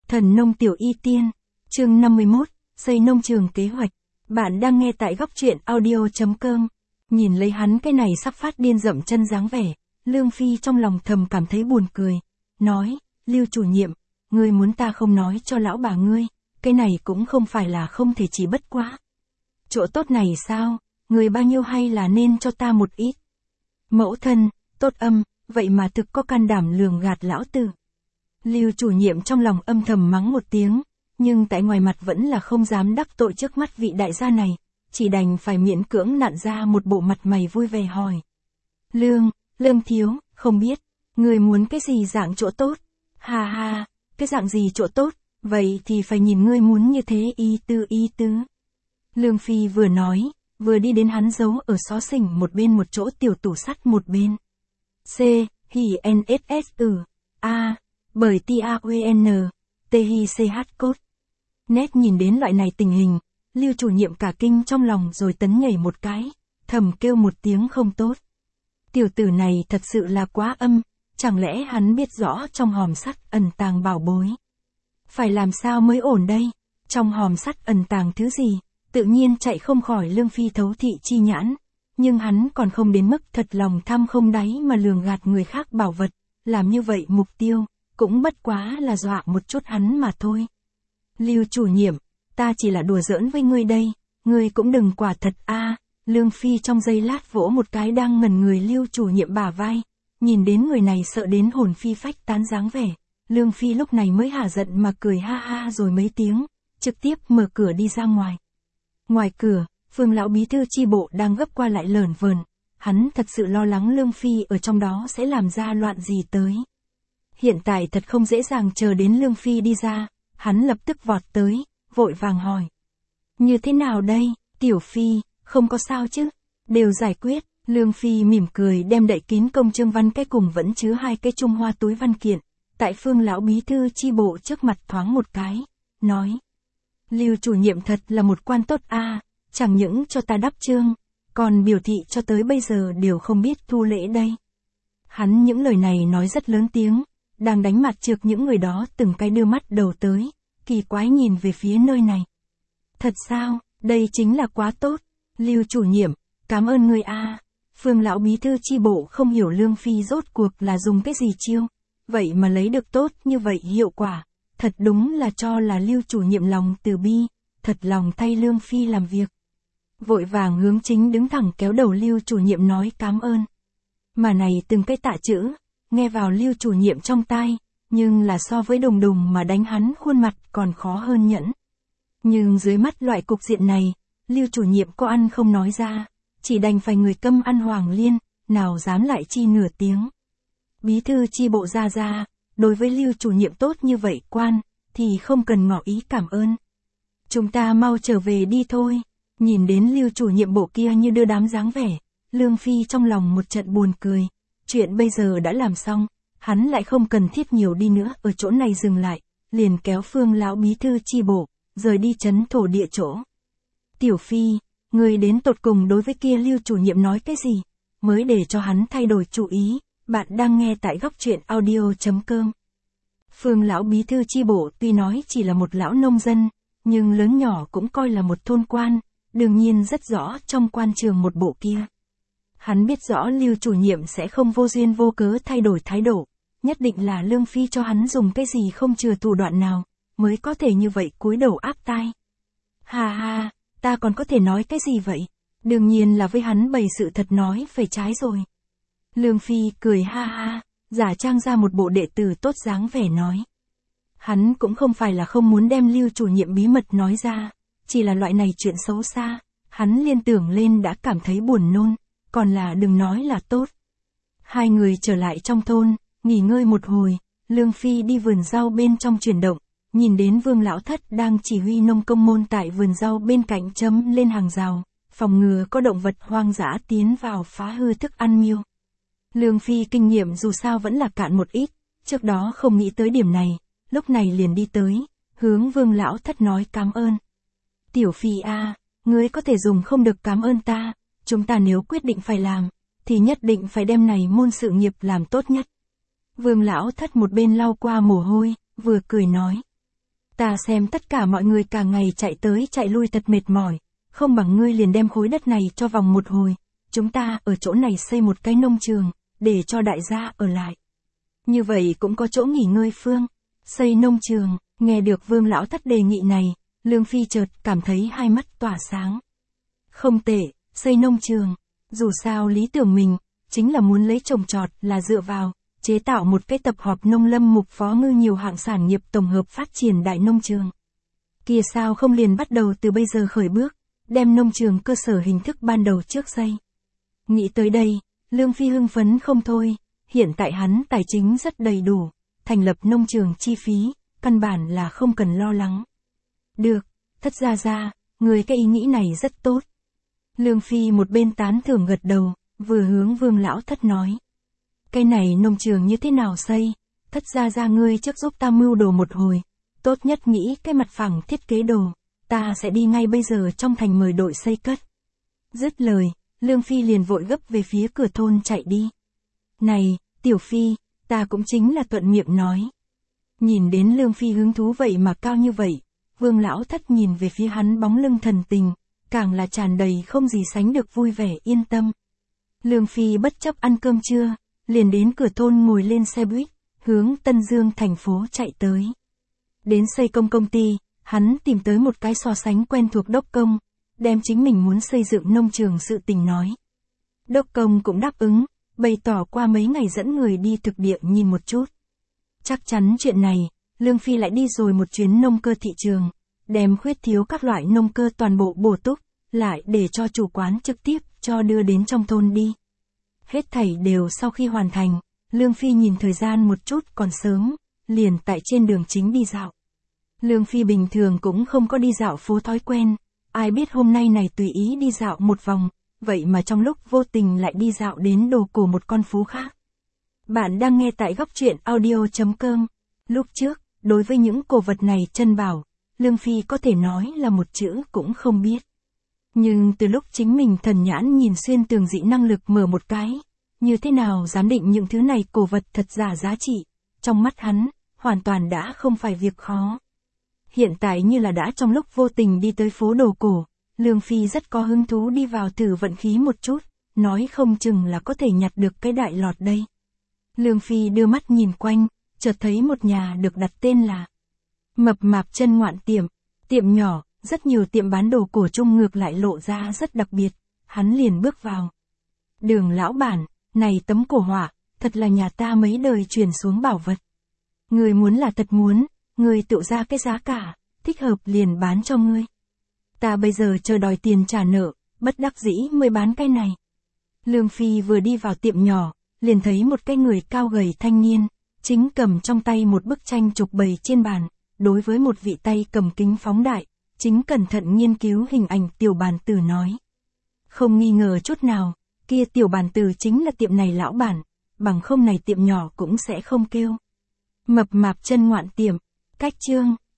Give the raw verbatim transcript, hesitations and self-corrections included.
Thần nông tiểu y tiên, chương năm mươi mốt, xây nông trường kế hoạch. Bạn đang nghe tại góc truyện audio chấm com. Nhìn lấy hắn cái này sắp phát điên dậm chân dáng vẻ, Lương Phi trong lòng thầm cảm thấy buồn cười. Nói, Lưu chủ nhiệm, ngươi muốn ta không nói cho lão bà ngươi, cái này cũng không phải là không thể chỉ bất quá. Chỗ tốt này sao, người bao nhiêu hay là nên cho ta một ít. Mẫu thân, tốt âm, vậy mà thực có can đảm lường gạt lão tử. Lưu chủ nhiệm trong lòng âm thầm mắng một tiếng, nhưng tại ngoài mặt vẫn là không dám đắc tội trước mắt vị đại gia này, chỉ đành phải miễn cưỡng nặn ra một bộ mặt mày vui vẻ hỏi. Lương, Lương thiếu, không biết, người muốn cái gì dạng chỗ tốt? Ha ha, cái dạng gì chỗ tốt, vậy thì phải nhìn ngươi muốn như thế y tư y tứ. Lương Phi vừa nói, vừa đi đến hắn giấu ở xó xỉnh một bên một chỗ tiểu tủ sắt một bên. C, hì en ét ét ừ, A, bởi T A U N, T H C H code. Nét nhìn đến loại này tình hình, Lưu chủ nhiệm cả kinh trong lòng rồi tấn nhảy một cái, thầm kêu một tiếng không tốt. Tiểu tử này thật sự là quá âm, chẳng lẽ hắn biết rõ trong hòm sắt ẩn tàng bảo bối. Phải làm sao mới ổn đây, trong hòm sắt ẩn tàng thứ gì, tự nhiên chạy không khỏi Lương Phi thấu thị chi nhãn, nhưng hắn còn không đến mức thật lòng tham không đáy mà lường gạt người khác bảo vật, làm như vậy mục tiêu, cũng bất quá là dọa một chút hắn mà thôi. Lưu chủ nhiệm, ta chỉ là đùa giỡn với ngươi đây, ngươi cũng đừng quả thật a. Lương Phi trong giây lát vỗ một cái đang ngẩn người Lưu chủ nhiệm bả vai, nhìn đến người này sợ đến hồn phi phách tán dáng vẻ, Lương Phi lúc này mới hả giận mà cười ha ha rồi mấy tiếng, trực tiếp mở cửa đi ra ngoài. Ngoài cửa, Phương lão bí thư chi bộ đang gấp qua lại lởn vởn, hắn thật sự lo lắng Lương Phi ở trong đó sẽ làm ra loạn gì tới. Hiện tại thật không dễ dàng chờ đến Lương Phi đi ra, hắn lập tức vọt tới, vội vàng hỏi. Như thế nào đây, Tiểu Phi, không có sao chứ, đều giải quyết. Lương Phi mỉm cười đem đậy kín công chương văn cái cùng vẫn chứa hai cái Trung Hoa túi văn kiện, tại Phương lão bí thư chi bộ trước mặt thoáng một cái, nói. Lưu chủ nhiệm thật là một quan tốt a, chẳng những cho ta đắp chương, còn biểu thị cho tới bây giờ đều không biết thu lễ đây. Hắn những lời này nói rất lớn tiếng, đang đánh mặt trược những người đó từng cái đưa mắt đầu tới, kỳ quái nhìn về phía nơi này. Thật sao, đây chính là quá tốt, Lưu chủ nhiệm, cảm ơn người a. Phương lão bí thư chi bộ không hiểu Lương Phi rốt cuộc là dùng cái gì chiêu, vậy mà lấy được tốt như vậy hiệu quả, thật đúng là cho là Lưu chủ nhiệm lòng từ bi, thật lòng thay Lương Phi làm việc. Vội vàng hướng chính đứng thẳng kéo đầu Lưu chủ nhiệm nói cảm ơn. Mà này từng cái tạ chữ, nghe vào Lưu chủ nhiệm trong tai, nhưng là so với đùng đùng mà đánh hắn khuôn mặt còn khó hơn nhẫn. Nhưng dưới mắt loại cục diện này, Lưu chủ nhiệm có ăn không nói ra, chỉ đành phải người câm ăn hoàng liên, nào dám lại chi nửa tiếng. Bí thư chi bộ ra ra, đối với Lưu chủ nhiệm tốt như vậy quan, thì không cần ngỏ ý cảm ơn. Chúng ta mau trở về đi thôi. Nhìn đến Lưu chủ nhiệm bộ kia như đưa đám dáng vẻ, Lương Phi trong lòng một trận buồn cười. Chuyện bây giờ đã làm xong, hắn lại không cần thiết nhiều đi nữa ở chỗ này dừng lại, liền kéo Phương lão bí thư chi bộ, rời đi trấn thổ địa chỗ. Tiểu Phi, người đến tột cùng đối với kia Lưu chủ nhiệm nói cái gì, mới để cho hắn thay đổi chủ ý. Bạn đang nghe tại góc truyện audio chấm com. Phương lão bí thư chi bộ tuy nói chỉ là một lão nông dân, nhưng lớn nhỏ cũng coi là một thôn quan, đương nhiên rất rõ trong quan trường một bộ kia. Hắn biết rõ Lưu chủ nhiệm sẽ không vô duyên vô cớ thay đổi thái độ, nhất định là Lương Phi cho hắn dùng cái gì không chừa thủ đoạn nào, mới có thể như vậy cúi đầu áp tai. Ha ha, ta còn có thể nói cái gì vậy? Đương nhiên là với hắn bày sự thật nói phải trái rồi. Lương Phi cười ha ha, giả trang ra một bộ đệ tử tốt dáng vẻ nói. Hắn cũng không phải là không muốn đem Lưu chủ nhiệm bí mật nói ra, chỉ là loại này chuyện xấu xa, hắn liên tưởng lên đã cảm thấy buồn nôn, còn là đừng nói là tốt. Hai người trở lại trong thôn, nghỉ ngơi một hồi, Lương Phi đi vườn rau bên trong chuyển động, nhìn đến Vương lão thất đang chỉ huy nông công môn tại vườn rau bên cạnh chấm lên hàng rào, phòng ngừa có động vật hoang dã tiến vào phá hư thức ăn miêu. Lương Phi kinh nghiệm dù sao vẫn là cạn một ít, trước đó không nghĩ tới điểm này, lúc này liền đi tới, hướng Vương lão thất nói cảm ơn. Tiểu Phi a, ngươi có thể dùng không được cảm ơn ta, chúng ta nếu quyết định phải làm, thì nhất định phải đem này môn sự nghiệp làm tốt nhất. Vương lão thất một bên lau qua mồ hôi, vừa cười nói. Ta xem tất cả mọi người cả ngày chạy tới chạy lui thật mệt mỏi, không bằng ngươi liền đem khối đất này cho vòng một hồi, chúng ta ở chỗ này xây một cái nông trường, để cho đại gia ở lại. Như vậy cũng có chỗ nghỉ ngơi phương. Xây nông trường, nghe được Vương lão thất đề nghị này, Lương Phi chợt cảm thấy hai mắt tỏa sáng. Không tệ, xây nông trường, dù sao lý tưởng mình, chính là muốn lấy trồng trọt là dựa vào, chế tạo một cái tập hợp nông lâm mục phó ngư nhiều hạng sản nghiệp tổng hợp phát triển đại nông trường. Kìa sao không liền bắt đầu từ bây giờ khởi bước, đem nông trường cơ sở hình thức ban đầu trước xây. Nghĩ tới đây, Lương Phi hưng phấn không thôi, hiện tại hắn tài chính rất đầy đủ, thành lập nông trường chi phí, căn bản là không cần lo lắng. Được, Thất gia gia, người cái ý nghĩ này rất tốt. Lương Phi một bên tán thưởng gật đầu, vừa hướng Vương lão thất nói. Cái này nông trường như thế nào xây, Thất gia gia ngươi trước giúp ta mưu đồ một hồi, tốt nhất nghĩ cái mặt phẳng thiết kế đồ, ta sẽ đi ngay bây giờ trong thành mời đội xây cất. Dứt lời, Lương Phi liền vội gấp về phía cửa thôn chạy đi. Này, Tiểu Phi, ta cũng chính là thuận miệng nói. Nhìn đến Lương Phi hứng thú vậy mà cao như vậy, Vương lão thất nhìn về phía hắn bóng lưng thần tình, càng là tràn đầy không gì sánh được vui vẻ yên tâm. Lương Phi bất chấp ăn cơm trưa, liền đến cửa thôn ngồi lên xe buýt, hướng Tân Dương thành phố chạy tới. Đến xây công công ty, hắn tìm tới một cái so sánh quen thuộc đốc công, đem chính mình muốn xây dựng nông trường sự tình nói. Đốc công cũng đáp ứng, bày tỏ qua mấy ngày dẫn người đi thực địa nhìn một chút. Chắc chắn chuyện này, Lương Phi lại đi rồi một chuyến nông cơ thị trường, đem khuyết thiếu các loại nông cơ toàn bộ bổ túc, lại để cho chủ quán trực tiếp cho đưa đến trong thôn đi. Hết thảy đều sau khi hoàn thành, Lương Phi nhìn thời gian một chút còn sớm, liền tại trên đường chính đi dạo. Lương Phi bình thường cũng không có đi dạo phố thói quen, ai biết hôm nay này tùy ý đi dạo một vòng, vậy mà trong lúc vô tình lại đi dạo đến đồ cổ một con phố khác. Bạn đang nghe tại góc truyện audio chấm com. Lúc trước, đối với những cổ vật này chân bảo, Lương Phi có thể nói là một chữ cũng không biết. Nhưng từ lúc chính mình thần nhãn nhìn xuyên tường dị năng lực mở một cái, như thế nào giám định những thứ này cổ vật thật giả giá trị, trong mắt hắn, hoàn toàn đã không phải việc khó. Hiện tại như là đã trong lúc vô tình đi tới phố đồ cổ, Lương Phi rất có hứng thú đi vào thử vận khí một chút, nói không chừng là có thể nhặt được cái đại lọt đây. Lương Phi đưa mắt nhìn quanh, chợt thấy một nhà được đặt tên là Mập Mạp Chân Ngoạn Tiệm, tiệm nhỏ, rất nhiều tiệm bán đồ cổ chung ngược lại lộ ra rất đặc biệt, hắn liền bước vào. Đường lão bản, này tấm cổ họa, thật là nhà ta mấy đời truyền xuống bảo vật. Người muốn là thật muốn, người tự ra cái giá cả, thích hợp liền bán cho ngươi. Ta bây giờ chờ đòi tiền trả nợ, bất đắc dĩ mới bán cái này. Lương Phi vừa đi vào tiệm nhỏ, liền thấy một cái người cao gầy thanh niên, chính cầm trong tay một bức tranh trục bày trên bàn, đối với một vị tay cầm kính phóng đại, chính cẩn thận nghiên cứu hình ảnh tiểu bàn tử nói. Không nghi ngờ chút nào, kia tiểu bàn tử chính là tiệm này lão bản, bằng không này tiệm nhỏ cũng sẽ không kêu. Mập Mạp Chân Ngoạn Tiệm, cách chương.